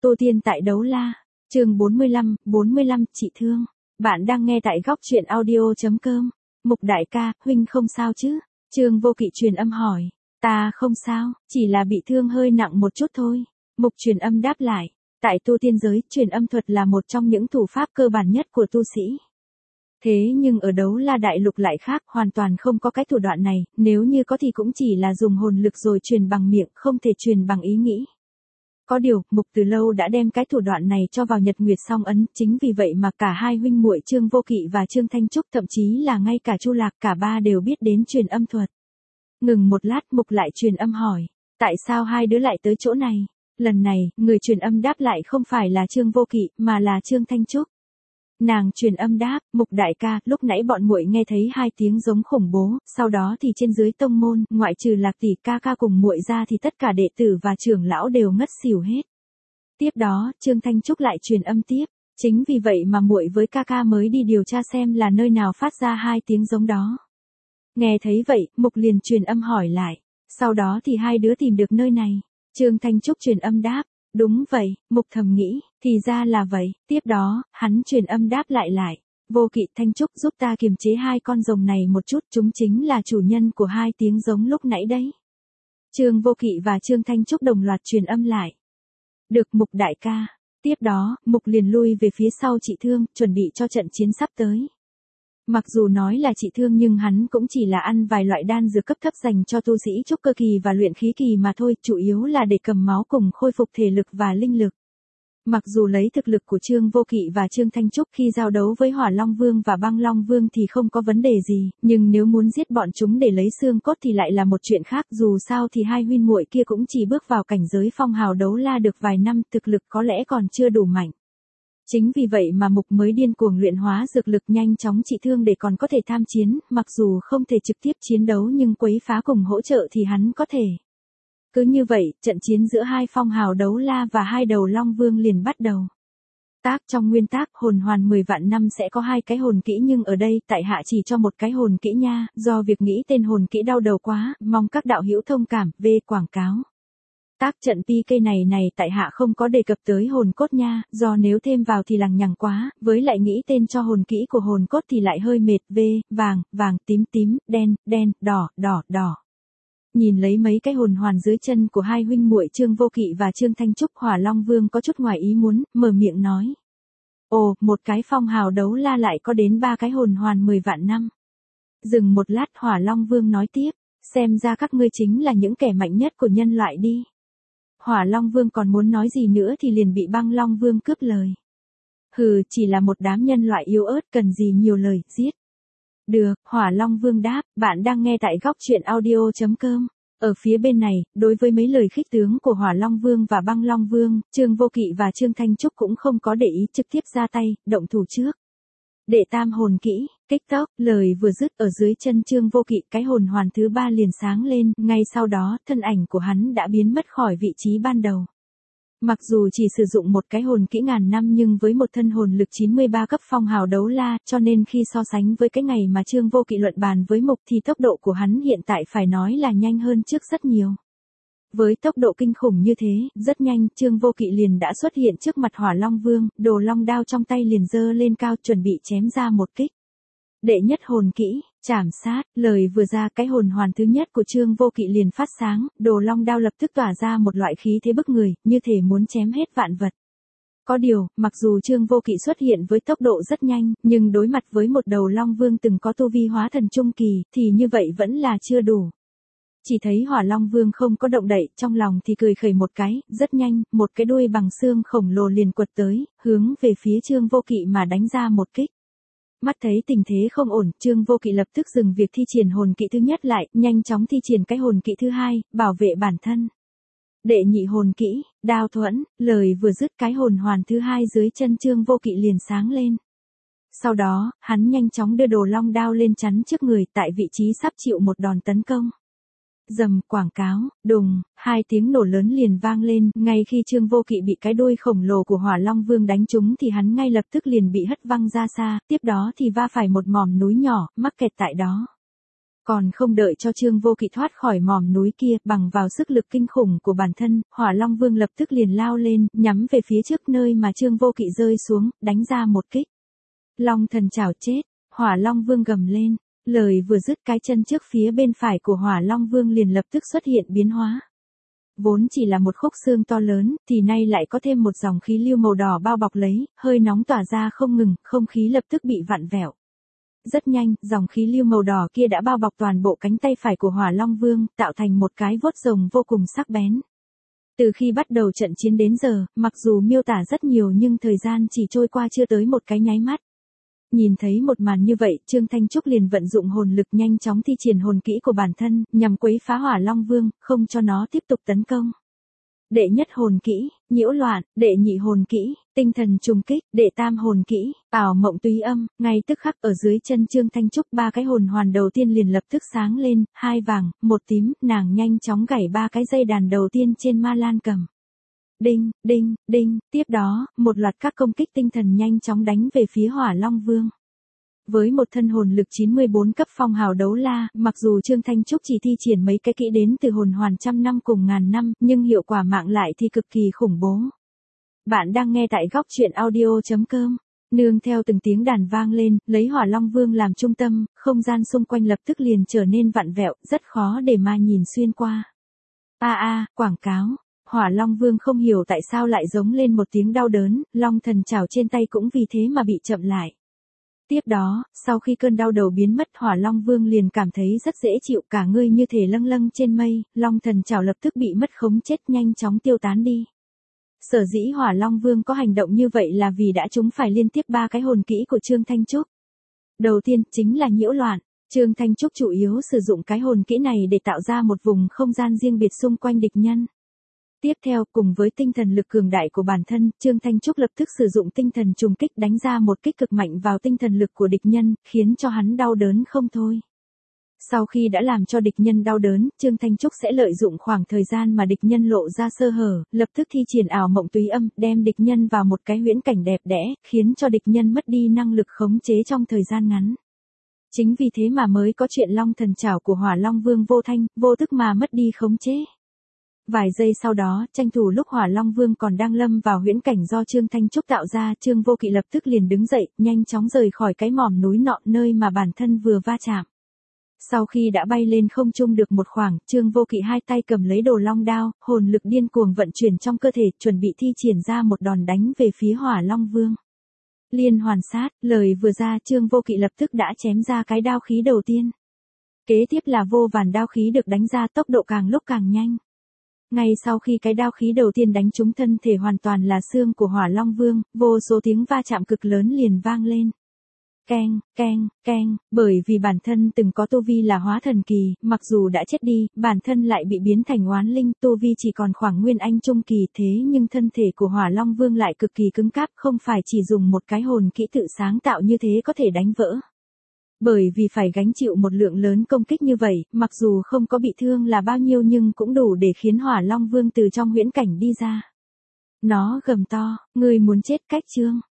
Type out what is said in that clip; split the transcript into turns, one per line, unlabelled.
Tô Tiên tại đấu la. Chương 45, chị thương. Bạn đang nghe tại góc truyện audio.com. Mục đại ca, huynh không sao chứ? Trương Vô Kỵ truyền âm hỏi. Ta không sao, chỉ là bị thương hơi nặng một chút thôi. Mục truyền âm đáp lại. Tại tu tiên giới, truyền âm thuật là một trong những thủ pháp cơ bản nhất của tu sĩ. Thế nhưng ở đấu la đại lục lại khác, hoàn toàn không có cái thủ đoạn này, nếu như có thì cũng chỉ là dùng hồn lực rồi truyền bằng miệng, không thể truyền bằng ý nghĩ. Có điều, Mục từ lâu đã đem cái thủ đoạn này cho vào Nhật Nguyệt Song Ấn, chính vì vậy mà cả hai huynh muội Trương Vô Kỵ và Trương Thanh Trúc, thậm chí là ngay cả Chu Lạc, cả ba đều biết đến truyền âm thuật. Ngừng một lát, Mục lại truyền âm hỏi, tại sao hai đứa lại tới chỗ này? Lần này, người truyền âm đáp lại không phải là Trương Vô Kỵ, mà là Trương Thanh Trúc. Nàng truyền âm đáp, Mục đại ca, lúc nãy bọn muội nghe thấy hai tiếng giống khủng bố, sau đó thì trên dưới tông môn, ngoại trừ Lạc tỷ ca ca cùng muội ra thì tất cả đệ tử và trưởng lão đều ngất xỉu hết. Tiếp đó, Trương Thanh Trúc lại truyền âm tiếp, chính vì vậy mà muội với ca ca mới đi điều tra xem là nơi nào phát ra hai tiếng giống đó. Nghe thấy vậy, Mục liền truyền âm hỏi lại, sau đó thì hai đứa tìm được nơi này. Trương Thanh Trúc truyền âm đáp, đúng vậy. Mục thầm nghĩ, thì ra là vậy. Tiếp đó, hắn truyền âm đáp lại, Vô Kỵ, Thanh Trúc giúp ta kiềm chế hai con rồng này một chút, chúng chính là chủ nhân của hai tiếng giống lúc nãy đấy. Trương Vô Kỵ và Trương Thanh Trúc đồng loạt truyền âm lại. Được Mục đại ca. Tiếp đó, Mục liền lui về phía sau chị thương, chuẩn bị cho trận chiến sắp tới. Mặc dù nói là trị thương nhưng hắn cũng chỉ là ăn vài loại đan dược cấp thấp dành cho tu sĩ trúc cơ kỳ và luyện khí kỳ mà thôi, chủ yếu là để cầm máu cùng khôi phục thể lực và linh lực. Mặc dù lấy thực lực của Trương Vô Kỵ và Trương Thanh Trúc khi giao đấu với Hỏa Long Vương và Băng Long Vương thì không có vấn đề gì, nhưng nếu muốn giết bọn chúng để lấy xương cốt thì lại là một chuyện khác, dù sao thì hai huynh muội kia cũng chỉ bước vào cảnh giới phong hào đấu la được vài năm, thực lực có lẽ còn chưa đủ mạnh. Chính vì vậy mà Mục mới điên cuồng luyện hóa dược lực nhanh chóng trị thương để còn có thể tham chiến, mặc dù không thể trực tiếp chiến đấu nhưng quấy phá cùng hỗ trợ thì hắn có thể. Cứ như vậy, trận chiến giữa hai phong hào đấu la và hai đầu Long Vương liền bắt đầu. Trong nguyên tắc, hồn hoàn 10 vạn năm sẽ có hai cái hồn kỹ nhưng ở đây, tại hạ chỉ cho một cái hồn kỹ nha, do việc nghĩ tên hồn kỹ đau đầu quá, mong các đạo hữu thông cảm, quảng cáo. Trận PK này tại hạ không có đề cập tới hồn cốt nha, do nếu thêm vào thì lằng nhằng quá, với lại nghĩ tên cho hồn kỹ của hồn cốt thì lại hơi mệt, vàng, tím, đen, đỏ. Nhìn lấy mấy cái hồn hoàn dưới chân của hai huynh muội Trương Vô Kỵ và Trương Thanh Trúc, Hỏa Long Vương có chút ngoài ý muốn, mở miệng nói. Ồ, một cái phong hào đấu la lại có đến 3 cái hồn hoàn 10 vạn năm. Dừng một lát, Hỏa Long Vương nói tiếp, xem ra các ngươi chính là những kẻ mạnh nhất của nhân loại đi. Hỏa Long Vương còn muốn nói gì nữa thì liền bị Băng Long Vương cướp lời. Hừ, chỉ là một đám nhân loại yếu ớt, cần gì nhiều lời, giết. Được, Hỏa Long Vương đáp, bạn đang nghe tại góc truyện audio.com. Ở phía bên này, đối với mấy lời khích tướng của Hỏa Long Vương và Băng Long Vương, Trương Vô Kỵ và Trương Thanh Trúc cũng không có để ý, trực tiếp ra tay, động thủ trước. Đệ tam hồn kỹ, kích tốc, lời vừa dứt ở dưới chân Trương Vô Kỵ, cái hồn hoàn thứ 3 liền sáng lên, ngay sau đó, thân ảnh của hắn đã biến mất khỏi vị trí ban đầu. Mặc dù chỉ sử dụng một cái hồn kỹ ngàn năm nhưng với một thân hồn lực 93 cấp phong hào đấu la, cho nên khi so sánh với cái ngày mà Trương Vô Kỵ luận bàn với Mục thì tốc độ của hắn hiện tại phải nói là nhanh hơn trước rất nhiều. Với tốc độ kinh khủng như thế, rất nhanh, Trương Vô Kỵ liền đã xuất hiện trước mặt Hỏa Long Vương, đồ long đao trong tay liền giơ lên cao chuẩn bị chém ra một kích. Đệ nhất hồn kỹ, chảm sát, lời vừa ra cái hồn hoàn thứ nhất của Trương Vô Kỵ liền phát sáng, đồ long đao lập tức tỏa ra một loại khí thế bức người, như thể muốn chém hết vạn vật. Có điều, mặc dù Trương Vô Kỵ xuất hiện với tốc độ rất nhanh, nhưng đối mặt với một đầu Long Vương từng có tu vi hóa thần trung kỳ, thì như vậy vẫn là chưa đủ. Chỉ thấy Hỏa Long Vương không có động đậy, trong lòng thì cười khẩy một cái, rất nhanh, một cái đuôi bằng xương khổng lồ liền quật tới, hướng về phía Trương Vô Kỵ mà đánh ra một kích. Mắt thấy tình thế không ổn, Trương Vô Kỵ lập tức dừng việc thi triển hồn kỹ thứ nhất lại, nhanh chóng thi triển cái hồn kỹ thứ hai, bảo vệ bản thân. Đệ nhị hồn kỹ, đao thuẫn, lời vừa dứt cái hồn hoàn thứ hai dưới chân Trương Vô Kỵ liền sáng lên. Sau đó, hắn nhanh chóng đưa đồ long đao lên chắn trước người tại vị trí sắp chịu một đòn tấn công. Dầm, quảng cáo, đùng, hai tiếng nổ lớn liền vang lên, ngay khi Trương Vô Kỵ bị cái đuôi khổng lồ của Hỏa Long Vương đánh trúng thì hắn ngay lập tức liền bị hất văng ra xa, tiếp đó thì va phải một mỏm núi nhỏ, mắc kẹt tại đó. Còn không đợi cho Trương Vô Kỵ thoát khỏi mỏm núi kia, bằng vào sức lực kinh khủng của bản thân, Hỏa Long Vương lập tức liền lao lên, nhắm về phía trước nơi mà Trương Vô Kỵ rơi xuống, đánh ra một kích. Long thần chảo chết, Hỏa Long Vương gầm lên, lời vừa dứt cái chân trước phía bên phải của Hỏa Long Vương liền lập tức xuất hiện biến hóa. Vốn chỉ là một khúc xương to lớn, thì nay lại có thêm một dòng khí lưu màu đỏ bao bọc lấy, hơi nóng tỏa ra không ngừng, không khí lập tức bị vặn vẹo. Rất nhanh, dòng khí lưu màu đỏ kia đã bao bọc toàn bộ cánh tay phải của Hỏa Long Vương, tạo thành một cái vuốt rồng vô cùng sắc bén. Từ khi bắt đầu trận chiến đến giờ, mặc dù miêu tả rất nhiều nhưng thời gian chỉ trôi qua chưa tới một cái nháy mắt. Nhìn thấy một màn như vậy, Trương Thanh Trúc liền vận dụng hồn lực nhanh chóng thi triển hồn kỹ của bản thân, nhằm quấy phá Hỏa Long Vương, không cho nó tiếp tục tấn công. Đệ nhất hồn kỹ, nhiễu loạn, đệ nhị hồn kỹ, tinh thần trùng kích, đệ tam hồn kỹ, ảo mộng túy âm, ngay tức khắc ở dưới chân Trương Thanh Trúc ba cái hồn hoàn đầu tiên liền lập tức sáng lên, hai vàng, một tím, nàng nhanh chóng gảy ba cái dây đàn đầu tiên trên ma lan cầm. Đinh, đinh, đinh, tiếp đó, một loạt các công kích tinh thần nhanh chóng đánh về phía Hỏa Long Vương. Với một thân hồn lực 94 cấp phong hào đấu la, mặc dù Trương Thanh Trúc chỉ thi triển mấy cái kỹ đến từ hồn hoàn trăm năm cùng ngàn năm, nhưng hiệu quả mạng lại thì cực kỳ khủng bố. Bạn đang nghe tại góc truyện audio.com. Nương theo từng tiếng đàn vang lên, lấy Hỏa Long Vương làm trung tâm, không gian xung quanh lập tức liền trở nên vặn vẹo, rất khó để mà nhìn xuyên qua. Quảng cáo. Hỏa Long Vương không hiểu tại sao lại giống lên một tiếng đau đớn, long thần chảo trên tay cũng vì thế mà bị chậm lại. Tiếp đó, sau khi cơn đau đầu biến mất, Hỏa Long Vương liền cảm thấy rất dễ chịu, cả người như thể lâng lâng trên mây, long thần chảo lập tức bị mất khống chết nhanh chóng tiêu tán đi. Sở dĩ Hỏa Long Vương có hành động như vậy là vì đã trúng phải liên tiếp ba cái hồn kỹ của Trương Thanh Trúc. Đầu tiên, chính là nhiễu loạn. Trương Thanh Trúc chủ yếu sử dụng cái hồn kỹ này để tạo ra một vùng không gian riêng biệt xung quanh địch nhân. Tiếp theo, cùng với tinh thần lực cường đại của bản thân, Trương Thanh Trúc lập tức sử dụng tinh thần trùng kích đánh ra một kích cực mạnh vào tinh thần lực của địch nhân, khiến cho hắn đau đớn không thôi. Sau khi đã làm cho địch nhân đau đớn, Trương Thanh Trúc sẽ lợi dụng khoảng thời gian mà địch nhân lộ ra sơ hở, lập tức thi triển ảo mộng túy âm, đem địch nhân vào một cái huyễn cảnh đẹp đẽ, khiến cho địch nhân mất đi năng lực khống chế trong thời gian ngắn. Chính vì thế mà mới có chuyện long thần chảo của Hỏa Long Vương vô thanh, vô tức mà mất đi khống chế. Vài giây sau đó, tranh thủ lúc Hỏa Long Vương còn đang lâm vào huyễn cảnh do Trương Thanh Trúc tạo ra, Trương Vô Kỵ lập tức liền đứng dậy, nhanh chóng rời khỏi cái mỏm núi nọ nơi mà bản thân vừa va chạm. Sau khi đã bay lên không trung được một khoảng, Trương Vô Kỵ hai tay cầm lấy đồ long đao, hồn lực điên cuồng vận chuyển trong cơ thể, chuẩn bị thi triển ra một đòn đánh về phía Hỏa Long Vương. Liên hoàn sát, lời vừa ra Trương Vô Kỵ lập tức đã chém ra cái đao khí đầu tiên. Kế tiếp là vô vàn đao khí được đánh ra tốc độ càng lúc càng nhanh. Ngay sau khi cái đao khí đầu tiên đánh trúng thân thể hoàn toàn là xương của Hỏa Long Vương, vô số tiếng va chạm cực lớn liền vang lên. Keng, keng, keng, bởi vì bản thân từng có tu vi là hóa thần kỳ, mặc dù đã chết đi, bản thân lại bị biến thành oán linh, tu vi chỉ còn khoảng nguyên anh trung kỳ, thế nhưng thân thể của Hỏa Long Vương lại cực kỳ cứng cáp, không phải chỉ dùng một cái hồn kỹ tự sáng tạo như thế có thể đánh vỡ. Bởi vì phải gánh chịu một lượng lớn công kích như vậy, mặc dù không có bị thương là bao nhiêu nhưng cũng đủ để khiến Hỏa Long Vương từ trong huyễn cảnh đi ra. Nó gầm to, ngươi muốn chết cách Trương.